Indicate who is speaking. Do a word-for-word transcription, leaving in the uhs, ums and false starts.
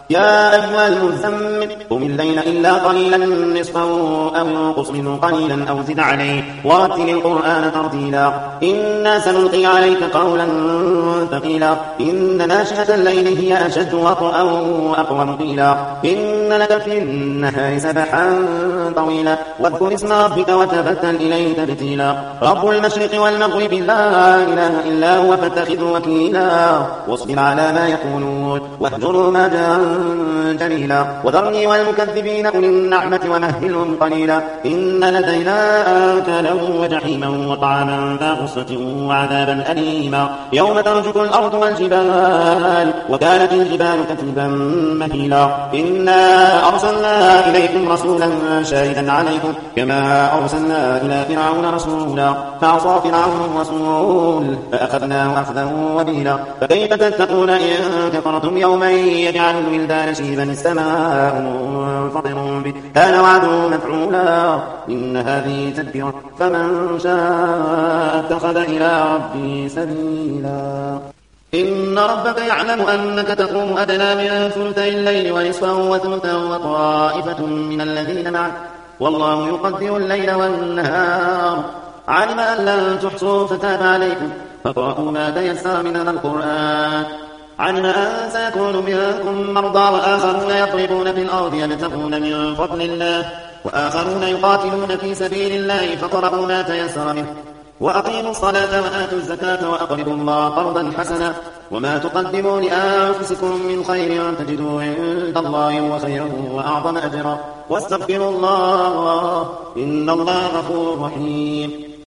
Speaker 1: يا أيها المزمل قم الليل إلا قليلا نصفه أو انقص منه قليلا أو زد عليه ورتل القرآن ترتيلا إنا سنلقي عليك قولا ثقيلا إن ناشئة الليل هي أشد وطئا وأقوم قيلا إن لك في النهار سبحا طويلا واذكر اسم ربك وتبتل إليه تبتيلا رب المشرق والمغرب لا إله إلا هو فاتخذه وكيلا واصبر على ما يقولون واهجرهم هجرا جميلا وذرني والمكذبين أولي النعمة ومهلهم قليلا إن لدينا آكلا وجحيما وطعاما ذا غصة وعذابا أليما يوم ترجف الأرض والجبال وكانت الجبال كثيبا مهيلا إنا أرسلنا إليكم رسولا شاهدا عليكم كما أرسلنا إلى فرعون رسولا فعصى فرعون الرسول فأخذناه أخذا وبيلا فكيف تتقون إن كفرتم يوما يجعل الولدان شيبا السماء منفطر به كان وعده مفعولا إن هذه تذكرة فمن شاء اتخذ إلى ربه سبيلا إن ربك يعلم أنك تقوم أدنى من ثلثي الليل ونصفه وثلثا وطائفة من الذين معك والله يقدر الليل والنهار علم أن لن تحصوا فتاب عليكم فاقرؤوا ما تيسر من القرآن علم أن سيكون منكم مرضى وآخرون يضربون في الأرض يبتغون من فضل الله وآخرون يقاتلون في سبيل الله فاقرؤوا ما تيسر منه وأقيموا الصلاة وآتوا الزكاة وأقرضوا الله قرضا حسنا وما تقدموا لأنفسكم من خير تجدوه عند الله هو خيرا وأعظم أجرا واستغفروا الله إن الله غفور رحيم